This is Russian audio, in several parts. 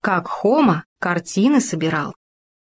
Как Хома картины собирал.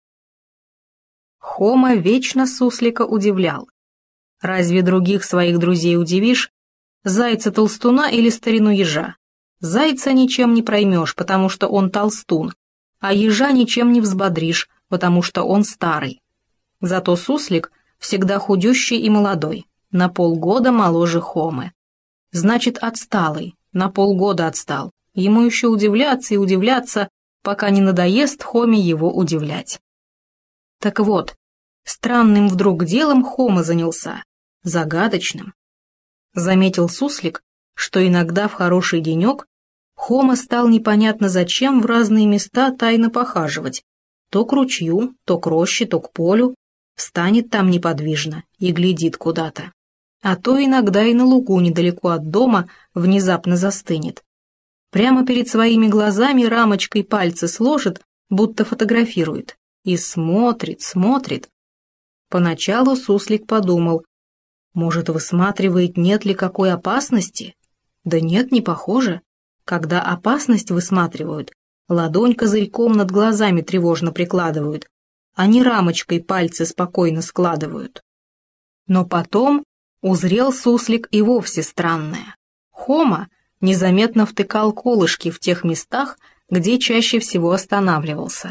Хома вечно суслика удивлял. Разве других своих друзей удивишь? Зайца-толстуна или старину ежа? Зайца ничем не проймешь, потому что он толстун, а ежа ничем не взбодришь, потому что он старый. Зато суслик всегда худющий и молодой, на полгода моложе Хомы. Значит, отсталый, на полгода отстал. Ему еще удивляться и удивляться, пока не надоест Хоме его удивлять. Так вот, странным вдруг делом Хома занялся, загадочным. Заметил суслик, что иногда в хороший денек Хома стал непонятно зачем в разные места тайно похаживать, то к ручью, то к роще, то к полю, встанет там неподвижно и глядит куда-то. А то иногда и на лугу недалеко от дома внезапно застынет. Прямо перед своими глазами рамочкой пальцы сложит, будто фотографирует, и смотрит, смотрит. Поначалу суслик подумал, может, высматривает, нет ли какой опасности? Да нет, не похоже. Когда опасность высматривают, ладонь козырьком над глазами тревожно прикладывают, а не рамочкой пальцы спокойно складывают. Но потом узрел суслик и вовсе странное. Хома незаметно втыкал колышки в тех местах, где чаще всего останавливался.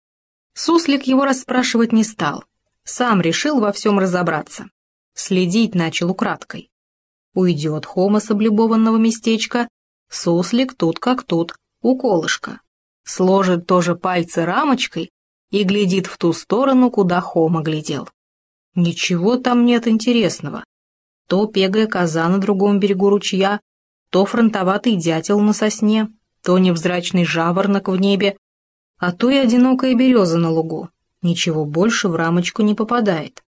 Суслик его расспрашивать не стал, сам решил во всем разобраться. Следить начал украдкой. Уйдет Хома с облюбованного местечка, суслик тут как тут, у колышка. Сложит тоже пальцы рамочкой и глядит в ту сторону, куда Хома глядел. Ничего там нет интересного. То пегая коза на другом берегу ручья, то фронтоватый дятел на сосне, то невзрачный жаворонок в небе, а то и одинокая береза на лугу. Ничего больше в рамочку не попадает.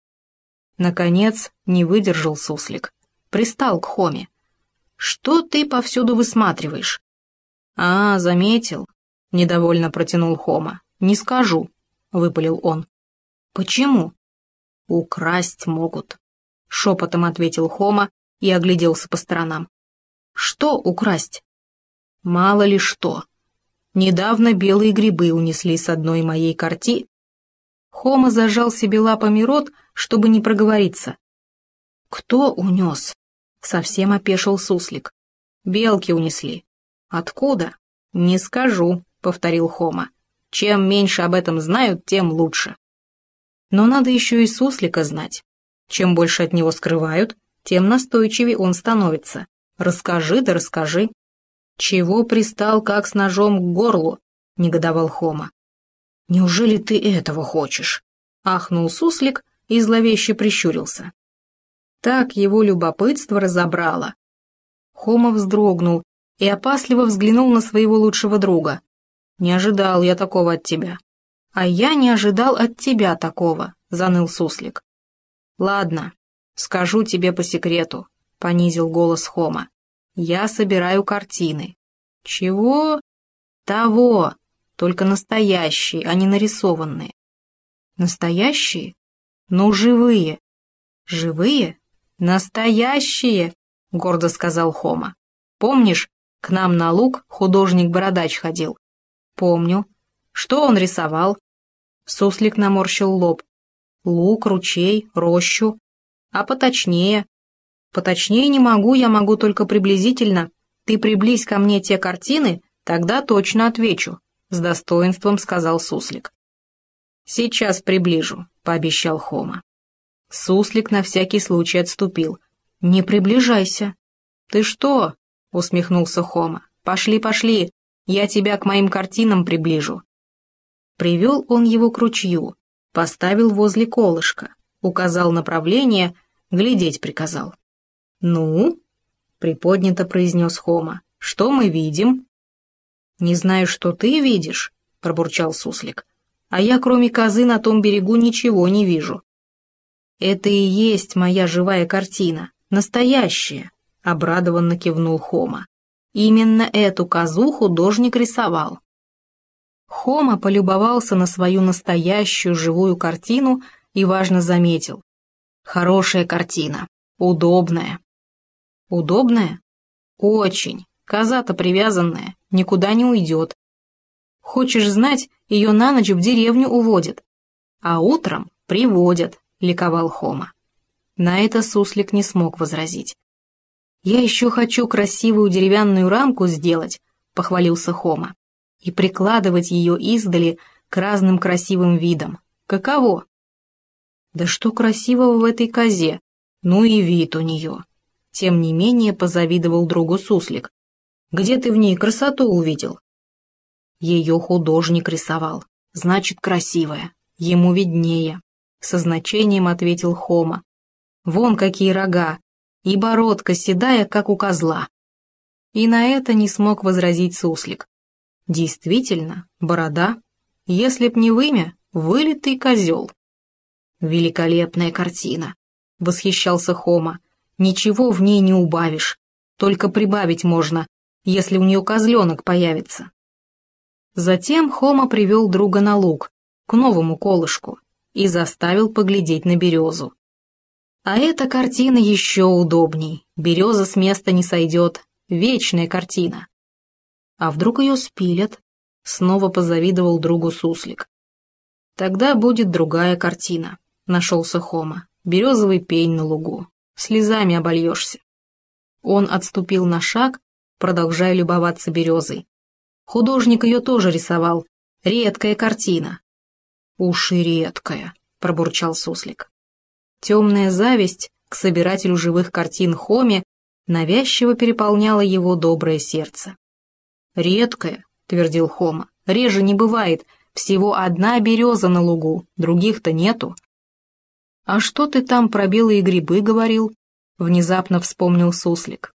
Наконец не выдержал суслик, пристал к Хоме. «Что ты повсюду высматриваешь?» «А, заметил», — недовольно протянул Хома. «Не скажу», — выпалил он. «Почему?» «Украсть могут», — шепотом ответил Хома и огляделся по сторонам. «Что украсть?» «Мало ли что. Недавно белые грибы унесли с одной моей карти». Хома зажал себе лапами рот, чтобы не проговориться. «Кто унес?» — совсем опешил суслик. «Белки унесли». «Откуда?» «Не скажу», — повторил Хома. «Чем меньше об этом знают, тем лучше». Но надо еще и суслика знать. Чем больше от него скрывают, тем настойчивее он становится. «Расскажи да расскажи». «Чего пристал, как с ножом к горлу?» — негодовал Хома. «Неужели ты этого хочешь?» — ахнул суслик и зловеще прищурился. Так его любопытство разобрало. Хома вздрогнул и опасливо взглянул на своего лучшего друга. «Не ожидал я такого от тебя». «А я не ожидал от тебя такого», — заныл суслик. «Ладно, скажу тебе по секрету», — понизил голос Хома. «Я собираю картины». «Чего?» «Того, только настоящие, а не нарисованные». «Настоящие? Ну, живые». «Живые? Настоящие», — гордо сказал Хома. «Помнишь, к нам на луг художник-бородач ходил?» «Помню. Что он рисовал?» Суслик наморщил лоб. «Луг, ручей, рощу. А поточнее?» «Поточнее не могу, я могу только приблизительно. Ты приблизь ко мне те картины, тогда точно отвечу», — с достоинством сказал суслик. «Сейчас приближу», — пообещал Хома. Суслик на всякий случай отступил. «Не приближайся». «Ты что?» — усмехнулся Хома. «Пошли, пошли, я тебя к моим картинам приближу». Привел он его к ручью, поставил возле колышка, указал направление, глядеть приказал. «Ну?» — приподнято произнес Хома. «Что мы видим?» «Не знаю, что ты видишь», — пробурчал суслик. «А я, кроме козы, на том берегу ничего не вижу». «Это и есть моя живая картина, настоящая», — обрадованно кивнул Хома. «Именно эту козу художник рисовал». Хома полюбовался на свою настоящую живую картину и важно заметил. «Хорошая картина, удобная». «Удобная?» «Очень. Коза-то привязанная, никуда не уйдет». Хочешь знать, ее на ночь в деревню уводят, а утром приводят, ликовал Хома. На это суслик не смог возразить. «Я еще хочу красивую деревянную рамку сделать», — похвалился Хома, «и прикладывать ее издали к разным красивым видам. Каково?» «Да что красивого в этой козе? Ну и вид у нее!» Тем не менее позавидовал другу суслик. «Где ты в ней красоту увидел?» «Ее художник рисовал. Значит, красивая. Ему виднее», — со значением ответил Хома. «Вон какие рога, и бородка седая, как у козла». И на это не смог возразить суслик. Действительно, борода, если б не вымя, вылитый козел. «Великолепная картина», — восхищался Хома. «Ничего в ней не убавишь, только прибавить можно, если у нее козленок появится». Затем Хома привел друга на луг, к новому колышку, и заставил поглядеть на березу. А эта картина еще удобней, береза с места не сойдет, вечная картина. А вдруг ее спилят? Снова позавидовал другу суслик. Тогда будет другая картина, нашелся Хома, березовый пень на лугу, слезами обольешься. Он отступил на шаг, продолжая любоваться березой. Художник ее тоже рисовал, редкая картина. «Уж и редкая», — пробурчал суслик. Темная зависть к собирателю живых картин Хоме навязчиво переполняла его доброе сердце. «Редкая», — твердил Хома, — «реже не бывает, всего одна береза на лугу, других-то нету». «А что ты там про белые грибы говорил?» — внезапно вспомнил суслик.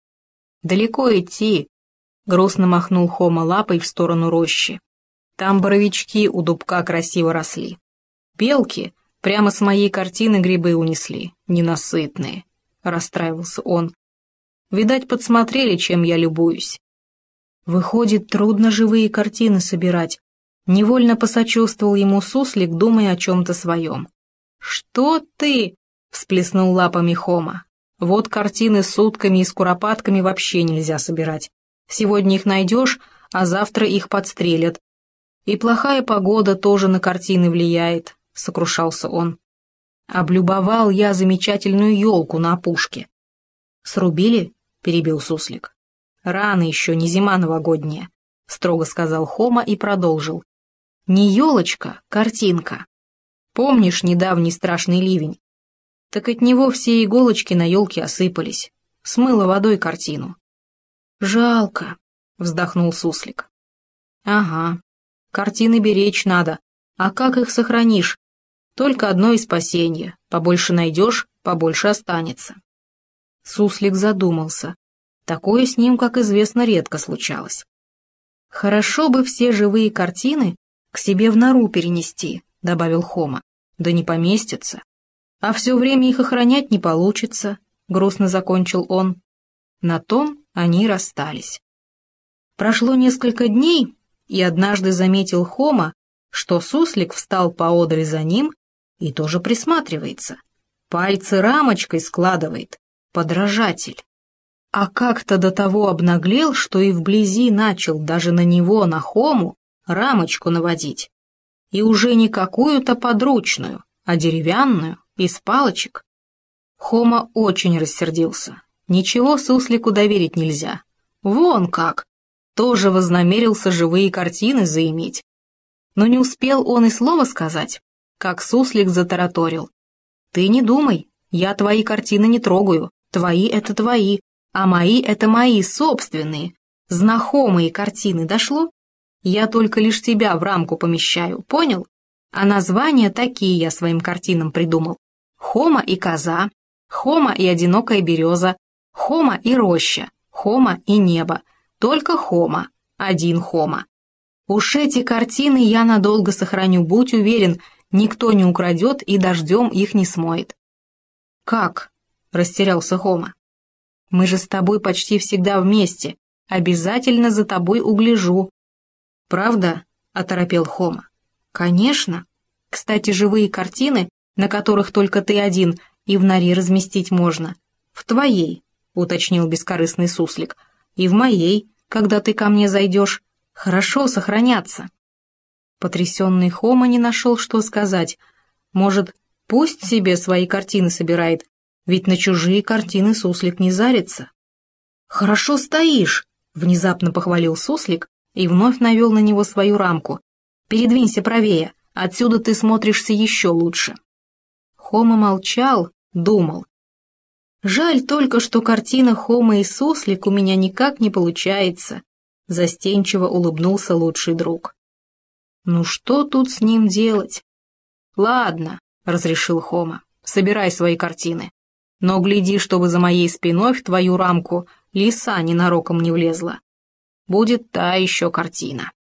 «Далеко идти», — грустно махнул Хома лапой в сторону рощи. «Там боровички у дубка красиво росли. Белки прямо с моей картины грибы унесли, ненасытные», — расстраивался он. «Видать, подсмотрели, чем я любуюсь». «Выходит, трудно живые картины собирать», — невольно посочувствовал ему суслик, думая о чем-то своем. «Что ты?» — всплеснул лапами Хома. «Вот картины с сутками и с куропатками вообще нельзя собирать. Сегодня их найдешь, а завтра их подстрелят. И плохая погода тоже на картины влияет», — сокрушался он. «Облюбовал я замечательную елку на опушке». «Срубили?» — перебил суслик. «Рано еще, не зима новогодняя», — строго сказал Хома и продолжил. «Не елочка, картинка. Помнишь недавний страшный ливень? Так от него все иголочки на елке осыпались. Смыло водой картину». «Жалко», — вздохнул суслик. «Ага, картины беречь надо. А как их сохранишь? Только одно и спасение. Побольше найдешь, побольше останется». Суслик задумался. Такое с ним, как известно, редко случалось. «Хорошо бы все живые картины к себе в нору перенести», — добавил Хома. «Да не поместится. А все время их охранять не получится», — грустно закончил он. На том они расстались. Прошло несколько дней, и однажды заметил Хома, что суслик встал поодаль за ним и тоже присматривается. Пальцы рамочкой складывает. Подражатель. А как-то до того обнаглел, что и вблизи начал даже на него, на Хому, рамочку наводить. И уже не какую-то подручную, а деревянную, из палочек. Хома очень рассердился. Ничего суслику доверить нельзя. Вон как! Тоже вознамерился живые картины заиметь. Но не успел он и слова сказать, как суслик затараторил. «Ты не думай, я твои картины не трогаю, твои — это твои, а мои — это мои собственные. Знакомые картины дошло? Я только лишь тебя в рамку помещаю, понял? А названия такие я своим картинам придумал. Хома и коза, Хома и одинокая береза, Хома и роща, Хома и небо, только Хома, один Хома. Уж эти картины я надолго сохраню, будь уверен, никто не украдет и дождем их не смоет». «Как?» — растерялся Хома. «Мы же с тобой почти всегда вместе, обязательно за тобой угляжу». «Правда?» — оторопел Хома. «Конечно. Кстати, живые картины, на которых только ты один, и в норе разместить можно. В твоей», — уточнил бескорыстный суслик, — «и в моей, когда ты ко мне зайдешь. Хорошо сохранятся. Потрясенный Хома не нашел, что сказать. Может, пусть себе свои картины собирает, ведь на чужие картины суслик не зарится. «Хорошо стоишь», — внезапно похвалил суслик и вновь навел на него свою рамку. «Передвинься правее, отсюда ты смотришься еще лучше». Хома молчал, думал. «Жаль только, что картина Хома и суслик у меня никак не получается», — застенчиво улыбнулся лучший друг. «Ну что тут с ним делать?» «Ладно», — разрешил Хома, — «собирай свои картины. Но гляди, чтобы за моей спиной в твою рамку лиса ненароком не влезла. Будет та еще картина».